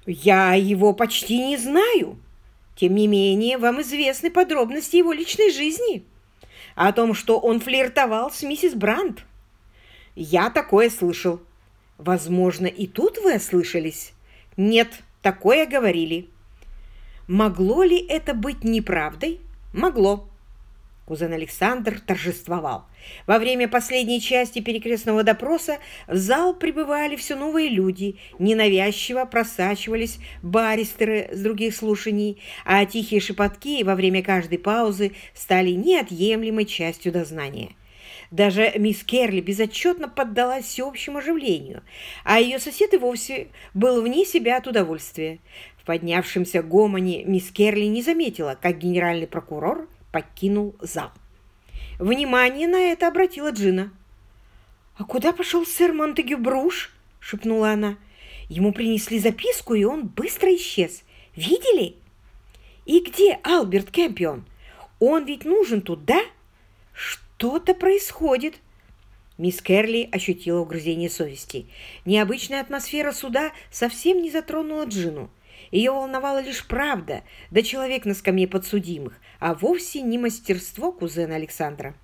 Я его почти не знаю. Тем не менее, вам известны подробности его личной жизни. О том, что он флиртовал с миссис Брандт. Я такое слышал. Возможно, и тут вы ослышались? Нет, такое говорили. Могло ли это быть неправдой? Могло. Кузен Александр торжествовал. Во время последней части перекрестного допроса в зал прибывали все новые люди, ненавязчиво просачивались баристеры с других слушаний, а тихие шепотки во время каждой паузы стали неотъемлемой частью дознания. Даже мисс Керли безотчетно поддалась всеобщему оживлению, а ее сосед и вовсе был вне себя от удовольствия. В поднявшемся гомоне мисс Керли не заметила, как генеральный прокурор покинул зал. Внимание на это обратила Джина. «А куда пошел сэр Монтегю Бруш?» — шепнула она. «Ему принесли записку, и он быстро исчез. Видели? И где Альберт Кэмпион? Он ведь нужен тут, да? Что-то происходит». Мисс Керли ощутила угрызение совести. Необычная атмосфера суда совсем не затронула Джину. Ее волновала лишь правда, да человек на скамье подсудимых, а вовсе не мастерство кузена Александра.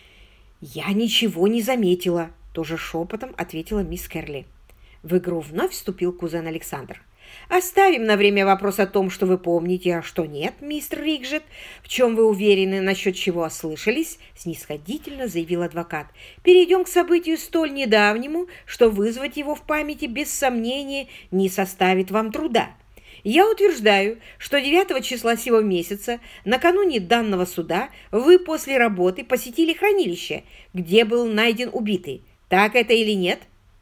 «Я ничего не заметила», — тоже шепотом ответила мисс Керли. В игру вновь вступил кузен Александр. «Оставим на время вопрос о том, что вы помните, а что нет, мистер Рикжет. В чем вы уверены, насчет чего ослышались?» — снисходительно заявил адвокат. «Перейдем к событию столь недавнему, что вызвать его в памяти без сомнения не составит вам труда. Я утверждаю, что 9 числа сего месяца, накануне данного суда, вы после работы посетили хранилище, где был найден убитый. Так это или нет?»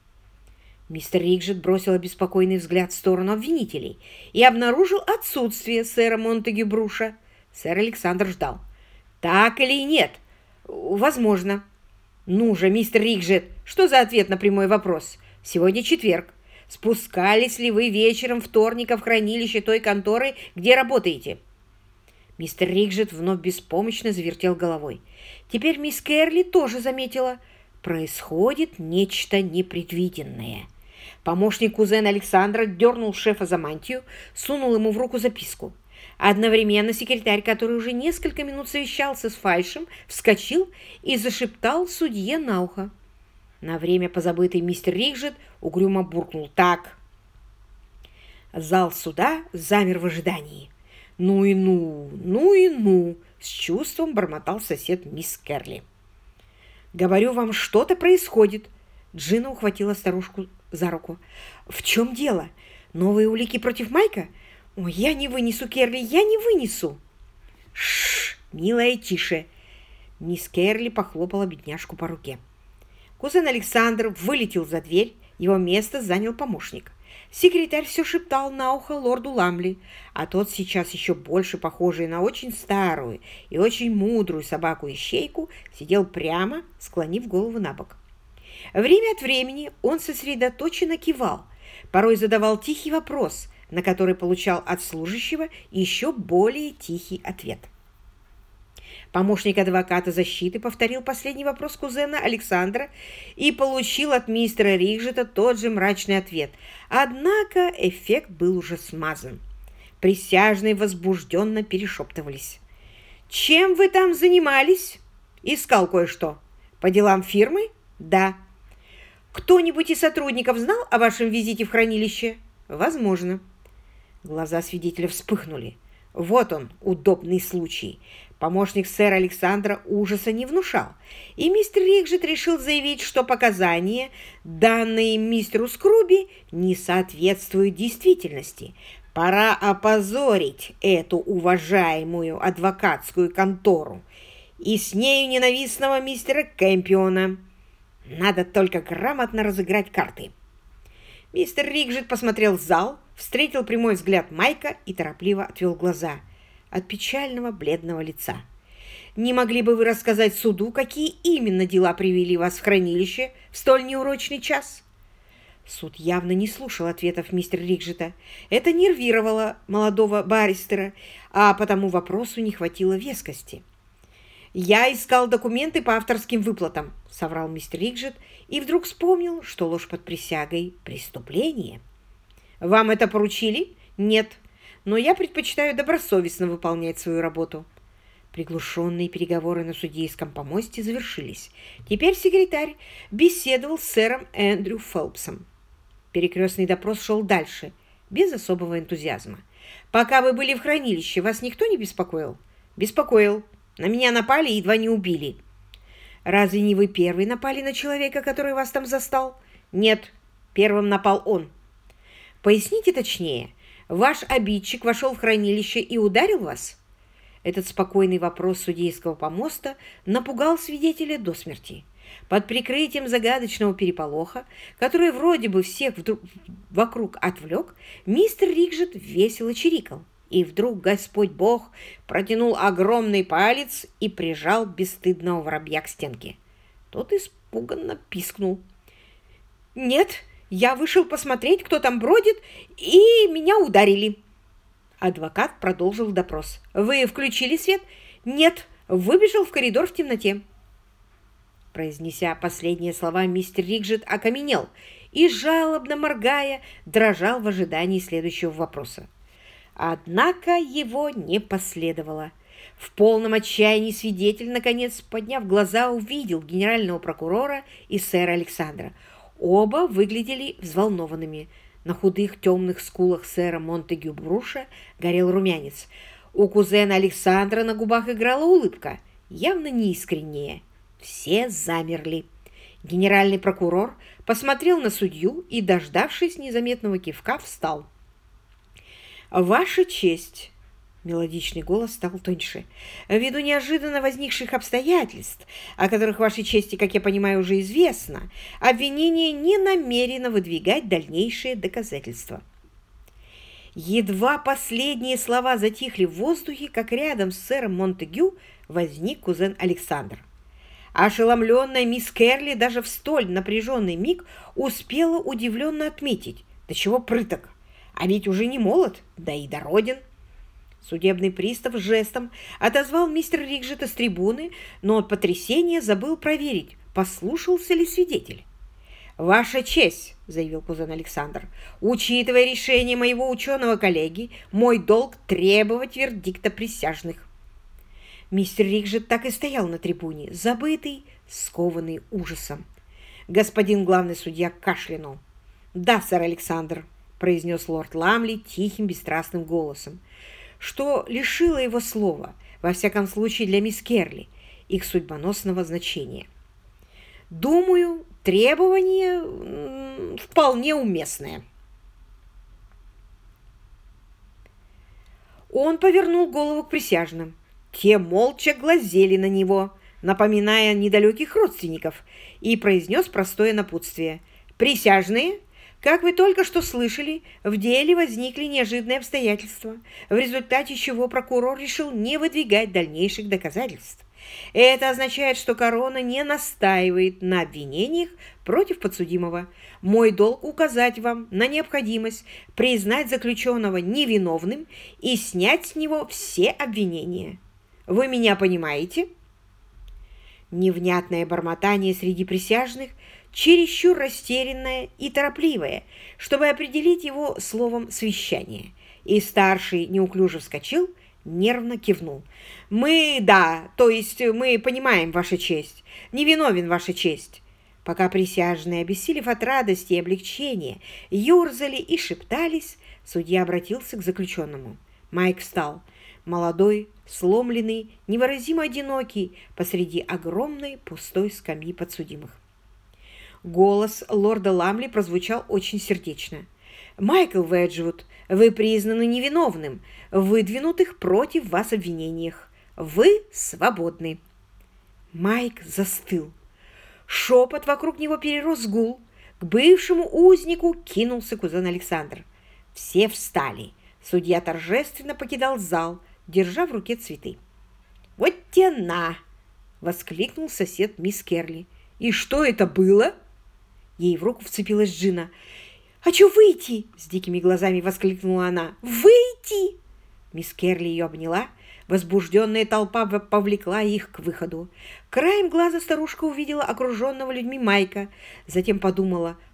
Мистер Рикжет бросил обеспокоенный взгляд в сторону обвинителей и обнаружил отсутствие сэра Монтегю Бруша. Сэр Александр ждал. «Так или нет?» «Возможно». «Ну же, мистер Рикжет, что за ответ на прямой вопрос? Сегодня четверг. Спускались ли вы вечером вторника в хранилище той конторы, где работаете?» Мистер Рикжет вновь беспомощно завертел головой. Теперь мисс Керли тоже заметила. Происходит нечто непредвиденное. Помощник кузена Александра дернул шефа за мантию, сунул ему в руку записку. Одновременно секретарь, который уже несколько минут совещался с Фальшем, вскочил и зашептал судье на ухо. На время позабытый мистер Рикжет угрюмо буркнул: «Так». Зал суда замер в ожидании. «Ну и ну, ну и ну!» — с чувством бормотал сосед мисс Керли. «Говорю вам, что-то происходит!» Джина ухватила старушку за руку. «В чем дело? Новые улики против Майка? Ой, я не вынесу, Керли, я не вынесу!» «Шш, милая, тише!» Мисс Керли похлопала бедняжку по руке. Кузен Александр вылетел за дверь, его место занял помощник. Секретарь все шептал на ухо лорду Ламли, а тот, сейчас еще больше похожий на очень старую и очень мудрую собаку-ищейку, сидел прямо, склонив голову на бок. Время от времени он сосредоточенно кивал, порой задавал тихий вопрос, на который получал от служащего еще более тихий ответ. Помощник адвоката защиты повторил последний вопрос кузена Александра и получил от мистера Рикжета тот же мрачный ответ. Однако эффект был уже смазан. Присяжные возбужденно перешептывались. «Чем вы там занимались?» «Искал кое-что». «По делам фирмы?» «Да». «Кто-нибудь из сотрудников знал о вашем визите в хранилище?» «Возможно». Глаза свидетеля вспыхнули. Вот он, удобный случай. Помощник сэра Александра ужаса не внушал, и мистер Рикжет решил заявить, что показания, данные мистеру Скруби, не соответствуют действительности. Пора опозорить эту уважаемую адвокатскую контору и с нею ненавистного мистера Кэмпиона. Надо только грамотно разыграть карты. Мистер Рикжет посмотрел в зал, встретил прямой взгляд Майка и торопливо отвел глаза от печального бледного лица. «Не могли бы вы рассказать суду, какие именно дела привели вас в хранилище в столь неурочный час?» Суд явно не слушал ответов мистера Рикжета. Это нервировало молодого баристера, а потому вопросу не хватило вескости. «Я искал документы по авторским выплатам», — соврал мистер Рикжет и вдруг вспомнил, что ложь под присягой — преступление. Вам это поручили? Нет. Но я предпочитаю добросовестно выполнять свою работу. Приглушенные переговоры на судейском помосте завершились. Теперь секретарь беседовал с сэром Эндрю Фелпсом. Перекрестный допрос шел дальше, без особого энтузиазма. «Пока вы были в хранилище, вас никто не беспокоил?» «Беспокоил. На меня напали и едва не убили». «Разве не вы первый напали на человека, который вас там застал?» «Нет, первым напал он». «Поясните точнее, ваш обидчик вошел в хранилище и ударил вас?» Этот спокойный вопрос судейского помоста напугал свидетеля до смерти. Под прикрытием загадочного переполоха, который вроде бы всех вокруг отвлек, мистер Рикджет весело чирикал. И вдруг Господь Бог протянул огромный палец и прижал бесстыдного воробья к стенке. Тот испуганно пискнул. «Нет, я вышел посмотреть, кто там бродит, и меня ударили». Адвокат продолжил допрос. «Вы включили свет?» «Нет, выбежал в коридор в темноте». Произнеся последние слова, мистер Рикджет окаменел и, жалобно моргая, дрожал в ожидании следующего вопроса. Однако его не последовало. В полном отчаянии свидетель, наконец, подняв глаза, увидел генерального прокурора и сэра Александра. Оба выглядели взволнованными. На худых темных скулах сэра Монтегю Бруша горел румянец. У кузена Александра на губах играла улыбка, явно неискренняя. Все замерли. Генеральный прокурор посмотрел на судью и, дождавшись незаметного кивка, встал. «Ваша честь!» — мелодичный голос стал тоньше. «Ввиду неожиданно возникших обстоятельств, о которых вашей чести, как я понимаю, уже известно, обвинение не намерено выдвигать дальнейшие доказательства». Едва последние слова затихли в воздухе, как рядом с сэром Монтегю возник кузен Александр. Ошеломленная мисс Керли даже в столь напряженный миг успела удивленно отметить, до чего прыток, а ведь уже не молод, да и дороден. Судебный пристав жестом отозвал мистера Рикджета с трибуны, но от потрясения забыл проверить, послушался ли свидетель. «Ваша честь», — заявил кузен Александр, — «учитывая решение моего ученого коллеги, мой долг требовать вердикта присяжных». Мистер Рикджет так и стоял на трибуне, забытый, скованный ужасом. Господин главный судья кашлянул. «Да, сэр Александр», — произнес лорд Ламли тихим, бесстрастным голосом, что лишило его слова, во всяком случае для мисс Керли, их судьбоносного значения. «Думаю, требование вполне уместное». Он повернул голову к присяжным. Те молча глазели на него, напоминая недалеких родственников, и произнес простое напутствие. «Присяжные, как вы только что слышали, в деле возникли неожиданные обстоятельства, в результате чего прокурор решил не выдвигать дальнейших доказательств. Это означает, что корона не настаивает на обвинениях против подсудимого. Мой долг указать вам на необходимость признать заключенного невиновным и снять с него все обвинения. Вы меня понимаете?» Невнятное бормотание среди присяжных, чересчур растерянное и торопливое, чтобы определить его словом «совещание». И старший неуклюже вскочил, нервно кивнул. «Мы, да, то есть мы понимаем, Ваша честь. Невиновен, Ваша честь». Пока присяжные, обессилев от радости и облегчения, юрзали и шептались, судья обратился к заключенному. Майк встал, молодой, сломленный, невыразимо одинокий, посреди огромной пустой скамьи подсудимых. Голос лорда Ламли прозвучал очень сердечно. «Майкл Веджвуд, вы признаны невиновным в выдвинутых против вас обвинениях. Вы свободны». Майк застыл. Шепот вокруг него перерос в гул. К бывшему узнику кинулся кузен Александр. Все встали. Судья торжественно покидал зал, держа в руке цветы. «Вот те на!» — воскликнул сосед мисс Керли. «И что это было?» Ей в руку вцепилась Джина. «Хочу выйти!» — с дикими глазами воскликнула она. «Выйти!» Мисс Керли ее обняла. Возбужденная толпа повлекла их к выходу. Краем глаза старушка увидела окруженного людьми Майка. Затем подумала,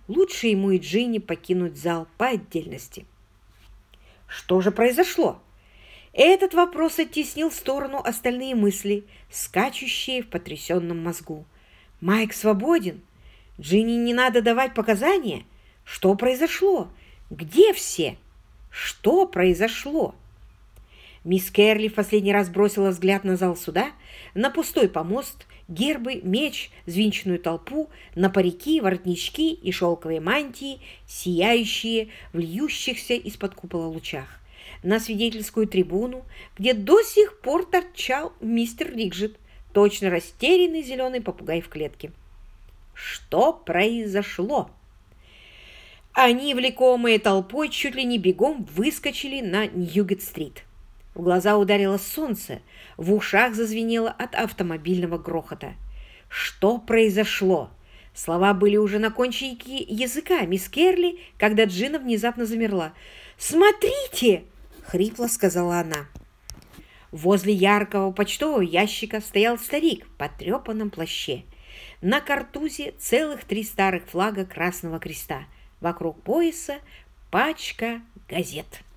лучше ему и Джинни покинуть зал по отдельности. Что же произошло? Этот вопрос оттеснил в сторону остальные мысли, скачущие в потрясенном мозгу. Майк свободен. Джинни не надо давать показания. Что произошло? Где все? Что произошло? Мисс Керли в последний раз бросила взгляд на зал суда, на пустой помост, гербы, меч, взвинченную толпу, на парики, воротнички и шелковые мантии, сияющие в льющихся из-под купола лучах, на свидетельскую трибуну, где до сих пор торчал мистер Риджет, точно растерянный зеленый попугай в клетке. Что произошло? Они, влекомые толпой, чуть ли не бегом выскочили на Ньюгет-стрит. В глаза ударило солнце, в ушах зазвенело от автомобильного грохота. Что произошло? Слова были уже на кончике языка мисс Керли, когда Джина внезапно замерла. «Смотрите!» — хрипло сказала она. Возле яркого почтового ящика стоял старик в потрепанном плаще. На картузе целых 3 старых флага Красного Креста. Вокруг пояса пачка газет.